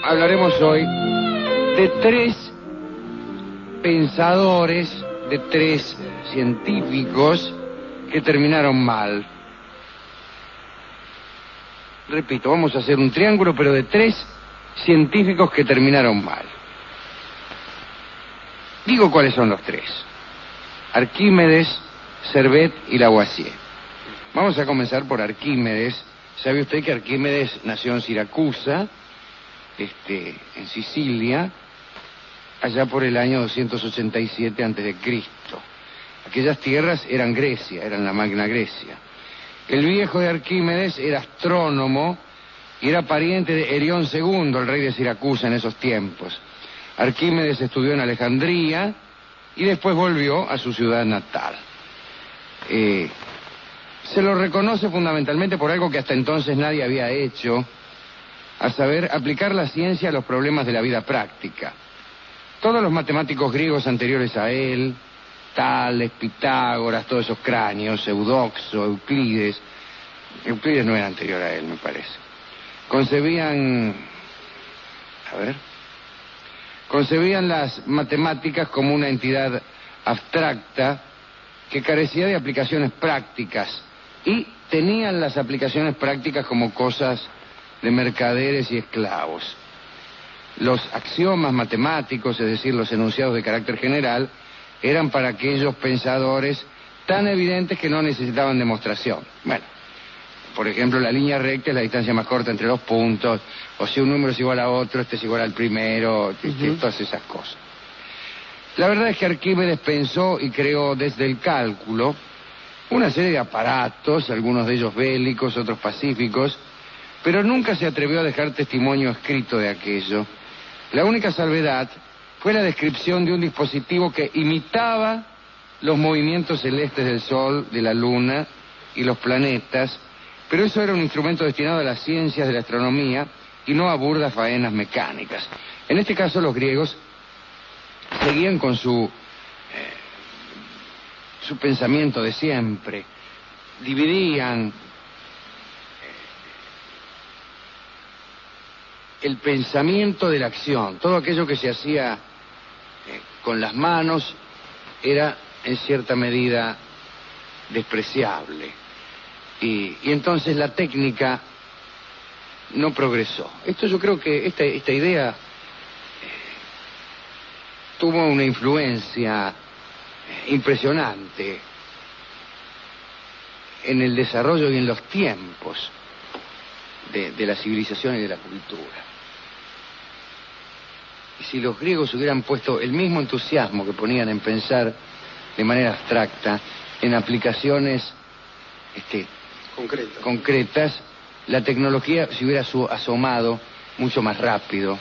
hablaremos hoy de tres pensadores, de tres científicos que terminaron mal. Repito, vamos a hacer un triángulo, pero de tres científicos que terminaron mal. Digo cuáles son los tres: Arquímedes, Servet y Lavoisier. Vamos a comenzar por Arquímedes. ¿Sabe usted que Arquímedes nació en Siracusa, en Sicilia, allá por el año 287 a.C.? Aquellas tierras eran Grecia, eran la Magna Grecia. El viejo de Arquímedes era astrónomo y era pariente de Herión II, el rey de Siracusa en esos tiempos. Arquímedes estudió en Alejandría y después volvió a su ciudad natal. Se lo reconoce fundamentalmente por algo que hasta entonces nadie había hecho, a saber, aplicar la ciencia a los problemas de la vida práctica. Todos los matemáticos griegos anteriores a él, Tales, Pitágoras, todos esos cráneos, Eudoxo, Euclides no era anterior a él, me parece, concebían las matemáticas como una entidad abstracta que carecía de aplicaciones prácticas, y tenían las aplicaciones prácticas como cosas de mercaderes y esclavos. Los axiomas matemáticos, es decir, los enunciados de carácter general, eran para aquellos pensadores tan evidentes que no necesitaban demostración. Bueno, por ejemplo, la línea recta es la distancia más corta entre dos puntos, o si un número es igual a otro, este es igual al primero, todas esas cosas. La verdad es que Arquímedes pensó y creó desde el cálculo una serie de aparatos, algunos de ellos bélicos, otros pacíficos, pero nunca se atrevió a dejar testimonio escrito de aquello. La única salvedad fue la descripción de un dispositivo que imitaba los movimientos celestes del Sol, de la Luna y los planetas, pero eso era un instrumento destinado a las ciencias de la astronomía y no a burdas faenas mecánicas. En este caso, los griegos seguían con su pensamiento de siempre. Dividían el pensamiento de la acción. Todo aquello que se hacía con las manos era en cierta medida despreciable. Y entonces la técnica no progresó. Yo creo que esta idea tuvo una influencia impresionante en el desarrollo y en los tiempos de la civilización y de la cultura. Y si los griegos hubieran puesto el mismo entusiasmo que ponían en pensar de manera abstracta en aplicaciones concretas, la tecnología se hubiera asomado mucho más rápido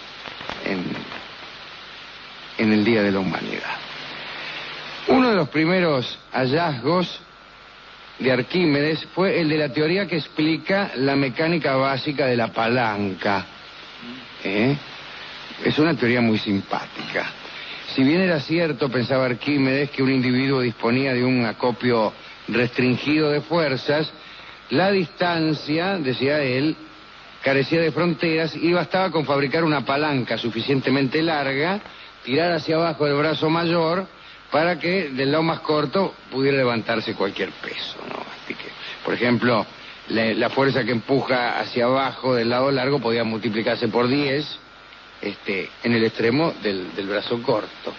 en el día de la humanidad. Uno de los primeros hallazgos de Arquímedes fue el de la teoría que explica la mecánica básica de la palanca. Es una teoría muy simpática. Si bien era cierto, pensaba Arquímedes, que un individuo disponía de un acopio restringido de fuerzas, la distancia, decía él, carecía de fronteras y bastaba con fabricar una palanca suficientemente larga, tirar hacia abajo el brazo mayor, para que del lado más corto pudiera levantarse cualquier peso, ¿no? Así que, por ejemplo, la fuerza que empuja hacia abajo del lado largo podía multiplicarse por 10 en el extremo del brazo corto.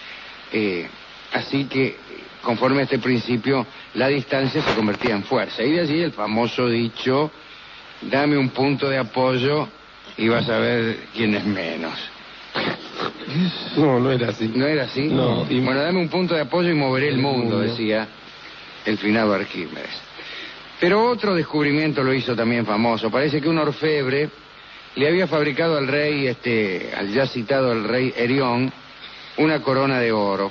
Así que, conforme a este principio, la distancia se convertía en fuerza. Y de allí el famoso dicho: dame un punto de apoyo y vas a ver quién es menos. No era así. ¿No era así? No. Bueno, dame un punto de apoyo y moveré el mundo, decía el finado Arquímedes. Pero otro descubrimiento lo hizo también famoso. Parece que un orfebre le había fabricado al rey, al ya citado el rey Herión, una corona de oro.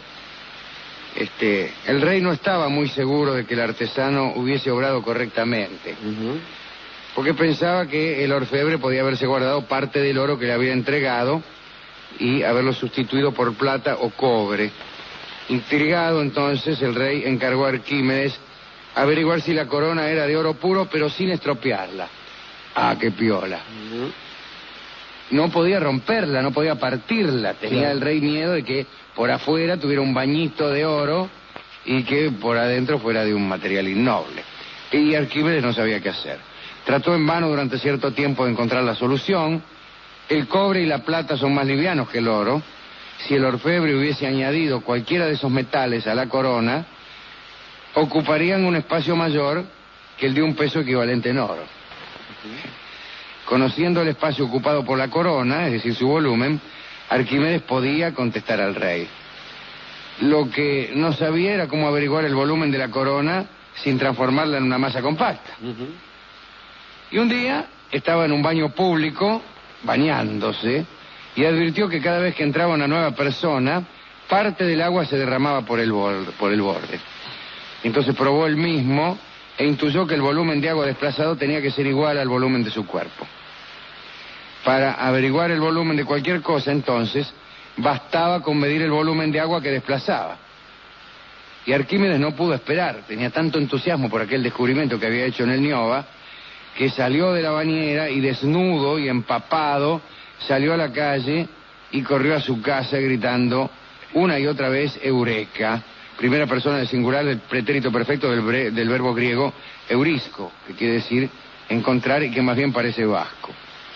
El rey no estaba muy seguro de que el artesano hubiese obrado correctamente, porque pensaba que el orfebre podía haberse guardado parte del oro que le había entregado y haberlo sustituido por plata o cobre. Intrigado, entonces, el rey encargó a Arquímedes averiguar si la corona era de oro puro, pero sin estropearla. Ah, qué piola. no podía romperla, no podía partirla. Tenía el rey miedo de que por afuera tuviera un bañito de oro y que por adentro fuera de un material innoble. Y Arquímedes no sabía qué hacer. Trató en vano durante cierto tiempo de encontrar la solución. El cobre y la plata son más livianos que el oro. Si el orfebre hubiese añadido cualquiera de esos metales a la corona, ocuparían un espacio mayor que el de un peso equivalente en oro. Conociendo el espacio ocupado por la corona, es decir, su volumen, Arquímedes podía contestar al rey. Lo que no sabía era cómo averiguar el volumen de la corona sin transformarla en una masa compacta. Y un día estaba en un baño público, bañándose, y advirtió que cada vez que entraba una nueva persona, parte del agua se derramaba por el borde. Entonces probó él mismo e intuyó que el volumen de agua desplazado tenía que ser igual al volumen de su cuerpo. Para averiguar el volumen de cualquier cosa, entonces, bastaba con medir el volumen de agua que desplazaba. Y Arquímedes no pudo esperar, tenía tanto entusiasmo por aquel descubrimiento que había hecho en el Nióba, que salió de la bañera y desnudo y empapado, salió a la calle y corrió a su casa gritando una y otra vez Eureka, primera persona del singular del pretérito perfecto del verbo griego eurisco, que quiere decir encontrar y que más bien parece vasco.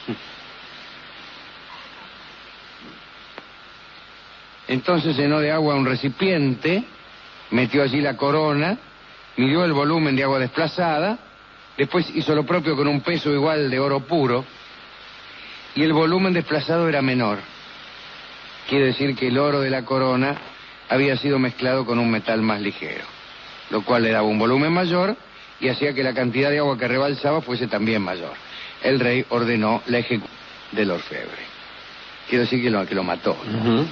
Entonces llenó de agua un recipiente, metió allí la corona, midió el volumen de agua desplazada, después hizo lo propio con un peso igual de oro puro, y el volumen desplazado era menor. Quiere decir que el oro de la corona había sido mezclado con un metal más ligero, lo cual le daba un volumen mayor y hacía que la cantidad de agua que rebalsaba fuese también mayor. El rey ordenó la ejecución del orfebre. Quiero decir que lo mató, ¿no?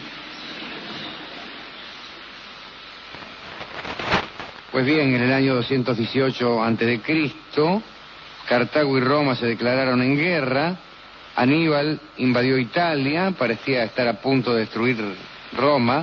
Pues bien, en el año 218 a.C., Cartago y Roma se declararon en guerra. Aníbal invadió Italia, parecía estar a punto de destruir Roma.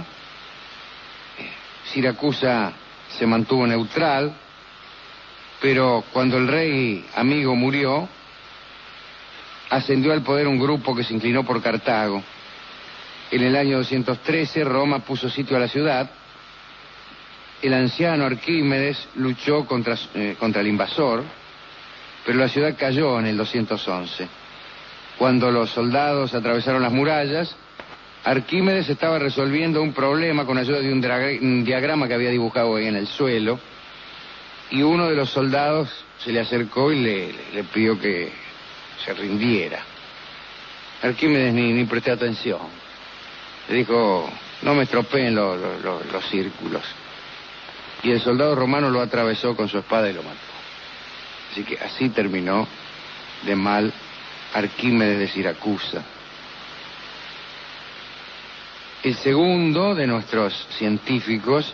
Siracusa se mantuvo neutral, pero cuando el rey amigo murió, ascendió al poder un grupo que se inclinó por Cartago. En el año 213, Roma puso sitio a la ciudad. El anciano Arquímedes luchó contra el invasor, pero la ciudad cayó en el 211. Cuando los soldados atravesaron las murallas, Arquímedes estaba resolviendo un problema con ayuda de un diagrama que había dibujado ahí en el suelo, y uno de los soldados se le acercó y le pidió que se rindiera. Arquímedes ni prestó atención. Le dijo, no me estropeen los círculos. Y el soldado romano lo atravesó con su espada y lo mató. Así que así terminó de mal Arquímedes de Siracusa. El segundo de nuestros científicos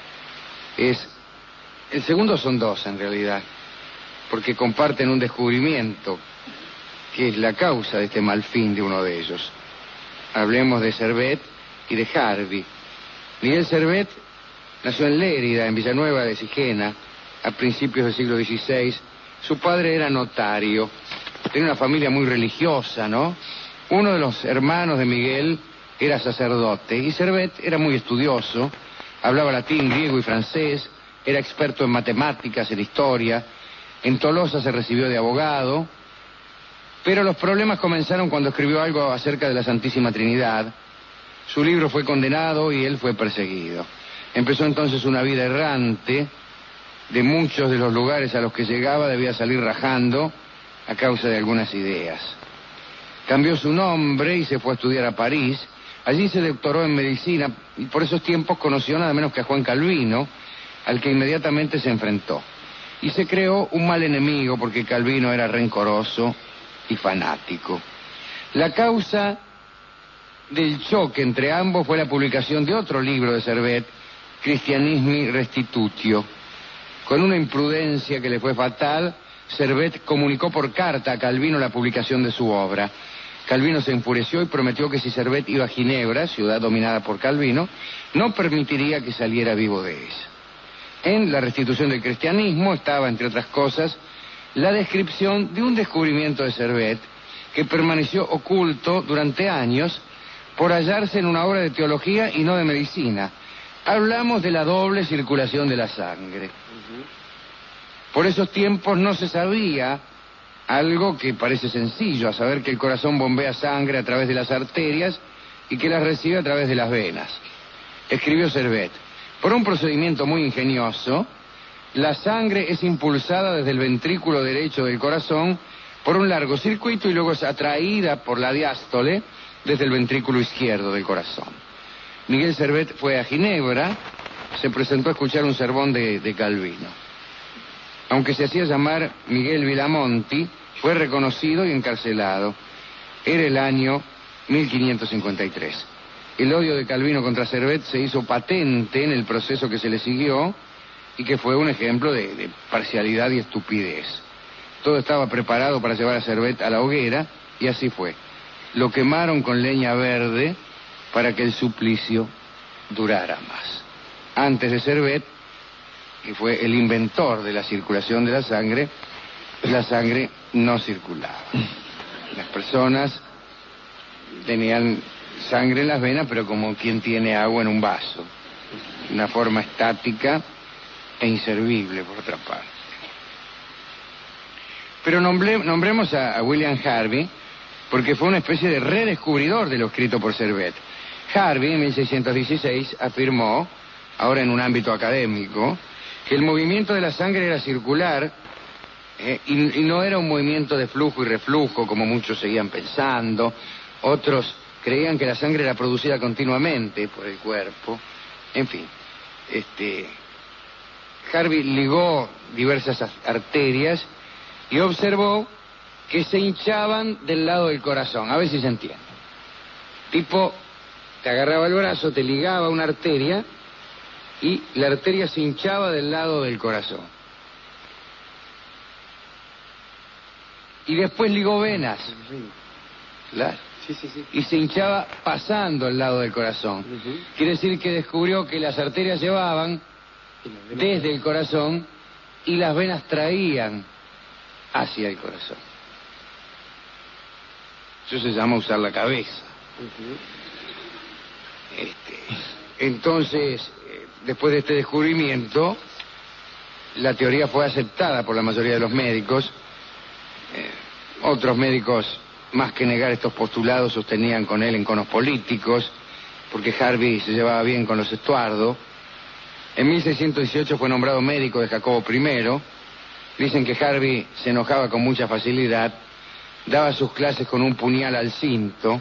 el segundo son dos en realidad, porque comparten un descubrimiento que es la causa de este mal fin de uno de ellos. Hablemos de Servet y de Harvey. Miguel Servet nació en Lérida, en Villanueva de Sigena, a principios del siglo XVI. Su padre era notario. Tenía una familia muy religiosa, ¿no? Uno de los hermanos de Miguel era sacerdote y Servet era muy estudioso. Hablaba latín, griego y francés. Era experto en matemáticas, en historia. En Tolosa se recibió de abogado. Pero los problemas comenzaron cuando escribió algo acerca de la Santísima Trinidad. Su libro fue condenado y él fue perseguido. Empezó entonces una vida errante. De muchos de los lugares a los que llegaba debía salir rajando a causa de algunas ideas. Cambió su nombre y se fue a estudiar a París. Allí se doctoró en medicina y por esos tiempos conoció nada menos que a Juan Calvino, al que inmediatamente se enfrentó. Y se creó un mal enemigo porque Calvino era rencoroso y fanático. La causa del choque entre ambos fue la publicación de otro libro de Servet, Christianismi Restitutio. Con una imprudencia que le fue fatal, Servet comunicó por carta a Calvino la publicación de su obra. Calvino se enfureció y prometió que si Servet iba a Ginebra, ciudad dominada por Calvino, no permitiría que saliera vivo de ella. En la restitución del cristianismo estaba, entre otras cosas, la descripción de un descubrimiento de Servet que permaneció oculto durante años por hallarse en una obra de teología y no de medicina. Hablamos de la doble circulación de la sangre. Por esos tiempos no se sabía algo que parece sencillo, a saber que el corazón bombea sangre a través de las arterias y que las recibe a través de las venas. Escribió Servet: por un procedimiento muy ingenioso, la sangre es impulsada desde el ventrículo derecho del corazón por un largo circuito y luego es atraída por la diástole desde el ventrículo izquierdo del corazón. Miguel Servet fue a Ginebra, se presentó a escuchar un sermón de Calvino. Aunque se hacía llamar Miguel Villamonti, fue reconocido y encarcelado. Era el año 1553. El odio de Calvino contra Servet se hizo patente en el proceso que se le siguió y que fue un ejemplo de parcialidad y estupidez. Todo estaba preparado para llevar a Servet a la hoguera y así fue. Lo quemaron con leña verde para que el suplicio durara más. Antes de Servet, que fue el inventor de la circulación de la sangre no circulaba. Las personas tenían sangre en las venas, pero como quien tiene agua en un vaso. Una forma estática e inservible, por otra parte. Pero nombremos a William Harvey, porque fue una especie de redescubridor de lo escrito por Servet. Harvey, en 1616, afirmó, ahora en un ámbito académico, que el movimiento de la sangre era circular y no era un movimiento de flujo y reflujo, como muchos seguían pensando. Otros creían que la sangre era producida continuamente por el cuerpo. En fin, Harvey ligó diversas arterias y observó que se hinchaban del lado del corazón. A ver si se entiende. Tipo, te agarraba el brazo, te ligaba una arteria y la arteria se hinchaba del lado del corazón. Y después ligó venas. Claro. Sí. Y se hinchaba pasando al lado del corazón. Quiere decir que descubrió que las arterias llevaban desde el corazón y las venas traían hacia el corazón. Eso se llama usar la cabeza. Entonces, después de este descubrimiento, la teoría fue aceptada por la mayoría de los médicos. Otros médicos, más que negar estos postulados, sostenían con él enconos políticos, porque Harvey se llevaba bien con los Estuardo. En 1618 fue nombrado médico de Jacobo I. Dicen que Harvey se enojaba con mucha facilidad, daba sus clases con un puñal al cinto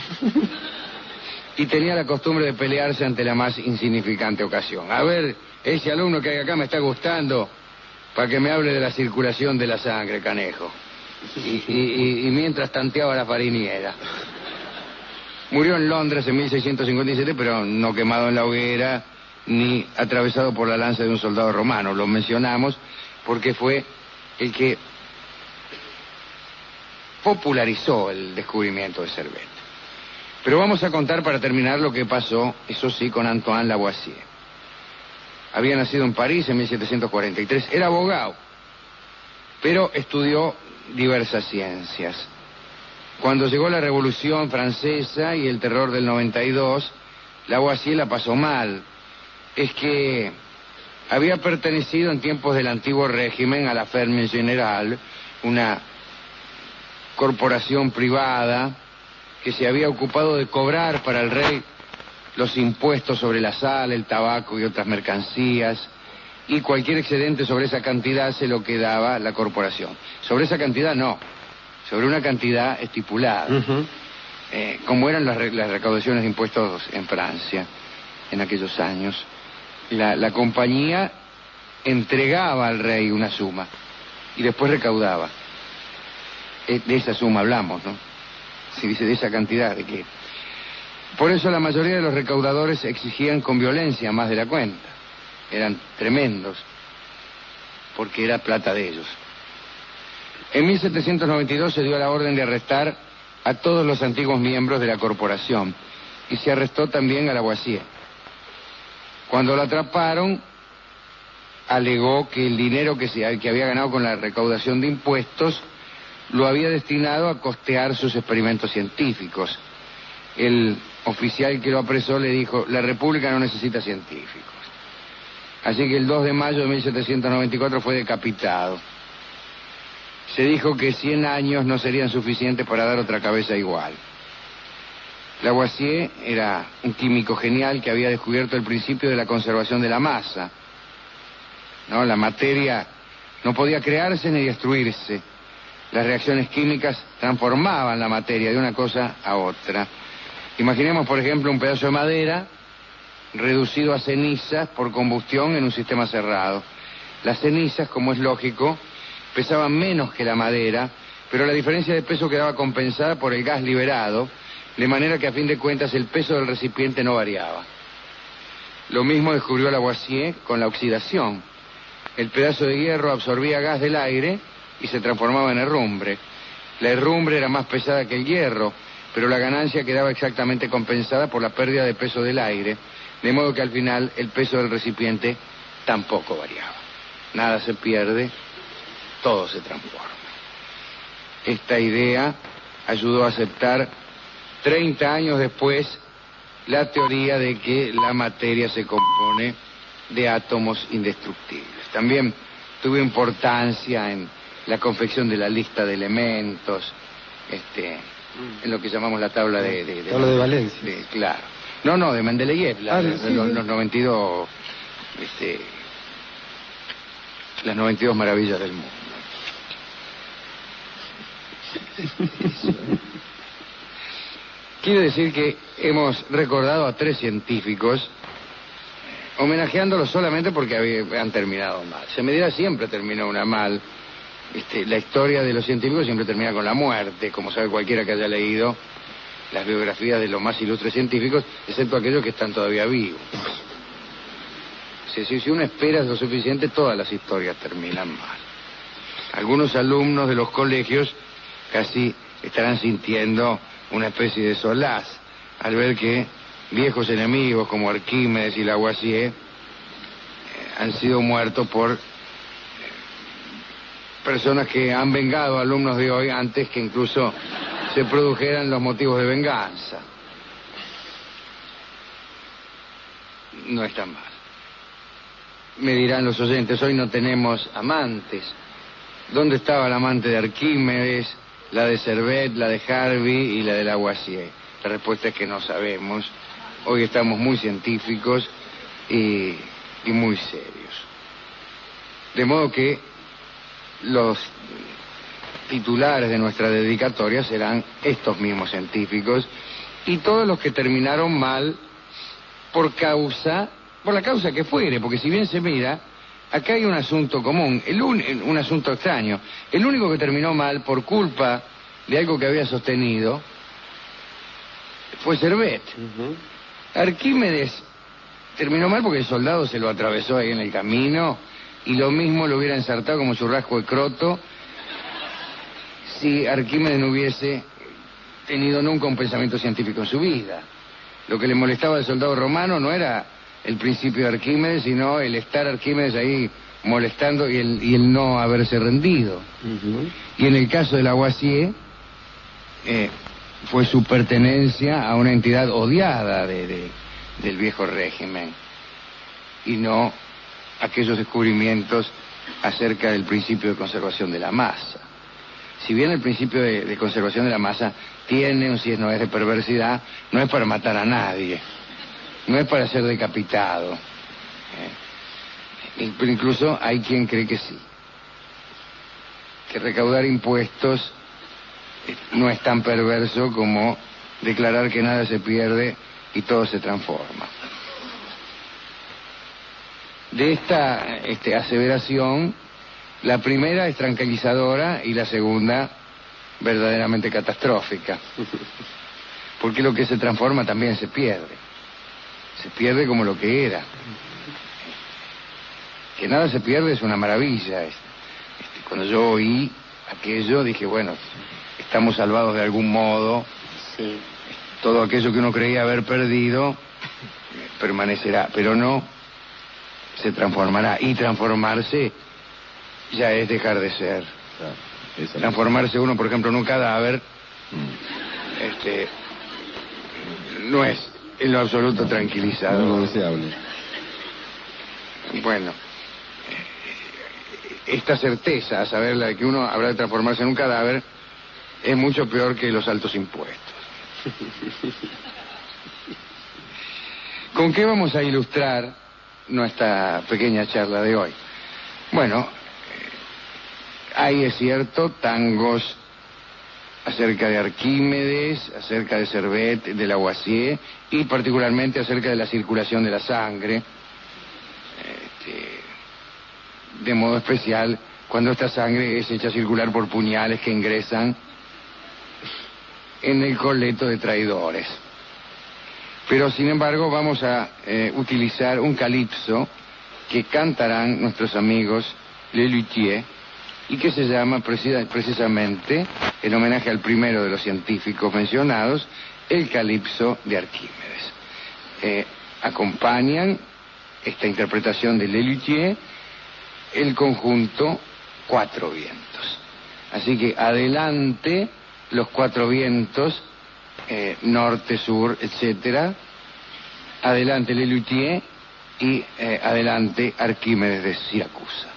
y tenía la costumbre de pelearse ante la más insignificante ocasión. A ver, ese alumno que hay acá me está gustando para que me hable de la circulación de la sangre, canejo. Y mientras tanteaba la fariniera. Murió en Londres en 1657, pero no quemado en la hoguera ni atravesado por la lanza de un soldado romano. Lo mencionamos porque fue el que popularizó el descubrimiento de Servet. Pero vamos a contar para terminar lo que pasó, eso sí, con Antoine Lavoisier. Había nacido en París en 1743, era abogado, pero estudió diversas ciencias. Cuando llegó la Revolución Francesa y el terror del 92, Lavoisier la pasó mal. Es que había pertenecido en tiempos del antiguo régimen a la Ferme General, una corporación privada que se había ocupado de cobrar para el rey los impuestos sobre la sal, el tabaco y otras mercancías, y cualquier excedente sobre esa cantidad se lo quedaba la corporación. Sobre esa cantidad no, sobre una cantidad estipulada, como eran las recaudaciones de impuestos en Francia en aquellos años. La compañía entregaba al rey una suma y después recaudaba. De esa suma hablamos, ¿no? Si dice de esa cantidad, ¿de qué? Por eso la mayoría de los recaudadores exigían con violencia más de la cuenta. Eran tremendos, porque era plata de ellos. En 1792 se dio la orden de arrestar a todos los antiguos miembros de la corporación y se arrestó también a Lavoisier. Cuando lo atraparon, alegó que el dinero que había ganado con la recaudación de impuestos lo había destinado a costear sus experimentos científicos. El oficial que lo apresó le dijo: la República no necesita científicos. Así que el 2 de mayo de 1794 fue decapitado. Se dijo que 100 años no serían suficientes para dar otra cabeza igual. Lavoisier era un químico genial que había descubierto el principio de la conservación de la masa. ¿No? La materia no podía crearse ni destruirse. Las reacciones químicas transformaban la materia de una cosa a otra. Imaginemos, por ejemplo, un pedazo de madera reducido a cenizas por combustión en un sistema cerrado. Las cenizas, como es lógico, pesaban menos que la madera, pero la diferencia de peso quedaba compensada por el gas liberado, de manera que a fin de cuentas el peso del recipiente no variaba. Lo mismo descubrió Lavoisier con la oxidación. El pedazo de hierro absorbía gas del aire y se transformaba en herrumbre. La herrumbre era más pesada que el hierro, pero la ganancia quedaba exactamente compensada por la pérdida de peso del aire, de modo que al final el peso del recipiente tampoco variaba. Nada se pierde, todo se transforma. Esta idea ayudó a aceptar 30 años después la teoría de que la materia se compone de átomos indestructibles. También tuvo importancia en la confección de la lista de elementos, en lo que llamamos la tabla tabla de Valencia. Claro. No, de Mendeleev, los 92, las 92 maravillas del mundo. Quiero decir que hemos recordado a 3 científicos, homenajeándolos solamente porque han terminado mal. Se me dirá, siempre terminó una mal. La historia de los científicos siempre termina con la muerte, como sabe cualquiera que haya leído las biografías de los más ilustres científicos, excepto aquellos que están todavía vivos. Si uno espera lo suficiente, todas las historias terminan mal. Algunos alumnos de los colegios casi estarán sintiendo una especie de solaz al ver que viejos enemigos como Arquímedes y Lavoisier han sido muertos por personas que han vengado a alumnos de hoy antes que incluso se produjeran los motivos de venganza. No está mal. Me dirán los oyentes, hoy no tenemos amantes. ¿Dónde estaba la amante de Arquímedes, la de Servet, la de Harvey y la de Lavoisier? La respuesta es que no sabemos. Hoy estamos muy científicos y muy serios. De modo que los titulares de nuestra dedicatoria serán estos mismos científicos y todos los que terminaron mal por la causa que fuere, porque si bien se mira, acá hay un asunto común, un asunto extraño. El único que terminó mal por culpa de algo que había sostenido fue Servet. Arquímedes terminó mal porque el soldado se lo atravesó ahí en el camino y lo mismo lo hubiera ensartado como churrasco de croto si Arquímedes no hubiese tenido nunca un pensamiento científico en su vida. Lo que le molestaba al soldado romano no era el principio de Arquímedes, sino el estar Arquímedes ahí molestando y el no haberse rendido. Y en el caso de Lavoisier, fue su pertenencia a una entidad odiada del viejo régimen, y no aquellos descubrimientos acerca del principio de conservación de la masa. Si bien el principio de conservación de la masa tiene un no es de perversidad, no es para matar a nadie, no es para ser decapitado. Pero incluso hay quien cree que sí, que recaudar impuestos no es tan perverso como declarar que nada se pierde y todo se transforma. De esta aseveración, la primera es tranquilizadora y la segunda verdaderamente catastrófica, porque lo que se transforma también se pierde como lo que era. Que nada se pierde es una maravilla. Cuando yo oí aquello dije, bueno, estamos salvados de algún modo. Sí. Todo aquello que uno creía haber perdido permanecerá, pero no, se transformará. Y transformarse ya es dejar de ser. Claro. Transformarse uno, por ejemplo, en un cadáver, no es en lo absoluto tranquilizador. No deseable. Bueno, esta certeza, a saber la de que uno habrá de transformarse en un cadáver, es mucho peor que los altos impuestos. ¿Con qué vamos a ilustrar nuestra pequeña charla de hoy? Bueno, hay, es cierto, tangos acerca de Arquímedes, acerca de Servet, de Lavoisier, y particularmente acerca de la circulación de la sangre, de modo especial cuando esta sangre es hecha circular por puñales que ingresan en el coleto de traidores. Pero sin embargo vamos a utilizar un calipso que cantarán nuestros amigos Les Luthiers y que se llama precisamente, en homenaje al primero de los científicos mencionados, el calipso de Arquímedes. Acompañan esta interpretación de Les Luthiers el conjunto Cuatro Vientos. Así que adelante los cuatro vientos, norte, sur, etcétera. Adelante Les Luthiers y adelante Arquímedes de Siracusa.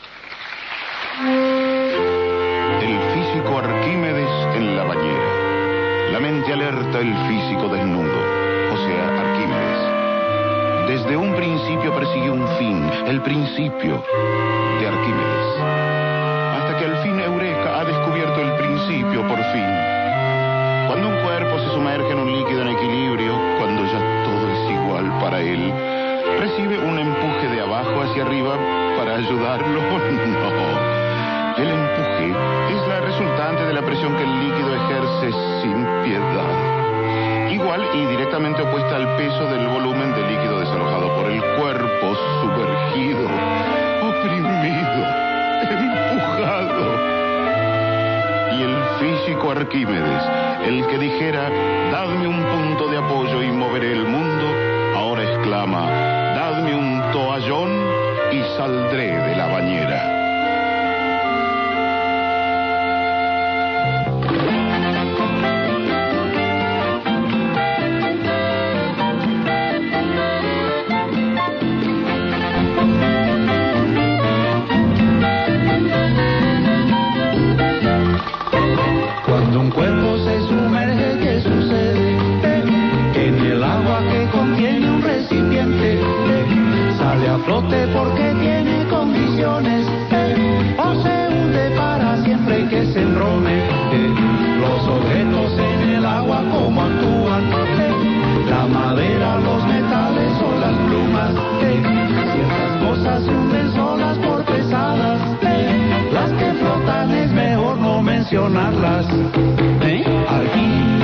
El físico Arquímedes en la bañera. La mente alerta, el físico desnudo, o sea, Arquímedes. Desde un principio persigue un fin, el principio de Arquímedes. Hasta que al fin Eureka ha descubierto el principio por fin. Cuando un cuerpo se sumerge en un líquido en equilibrio, cuando ya todo es igual para él, recibe un empuje de abajo hacia arriba para ayudarlo. No. El empuje es la resultante de la presión que el líquido ejerce sin piedad. Igual y directamente opuesta al peso del volumen del líquido desalojado por el cuerpo, sumergido, oprimido, empujado. Y el físico Arquímedes, el que dijera, dadme un punto de apoyo y moveré el mundo, ahora exclama, dadme un toallón y saldré de la bañera. Cuando un cuerpo se sumerge, ¿qué sucede? En el agua que contiene un recipiente, sale a flote porque tiene condiciones, o se hunde para siempre que se enrome. Los objetos en el agua, ¿cómo actúan? La madera, los metales o las plumas, ciertas cosas se hunden solas por pesadas, las que flotan es mejor no mencionarlas. Aquí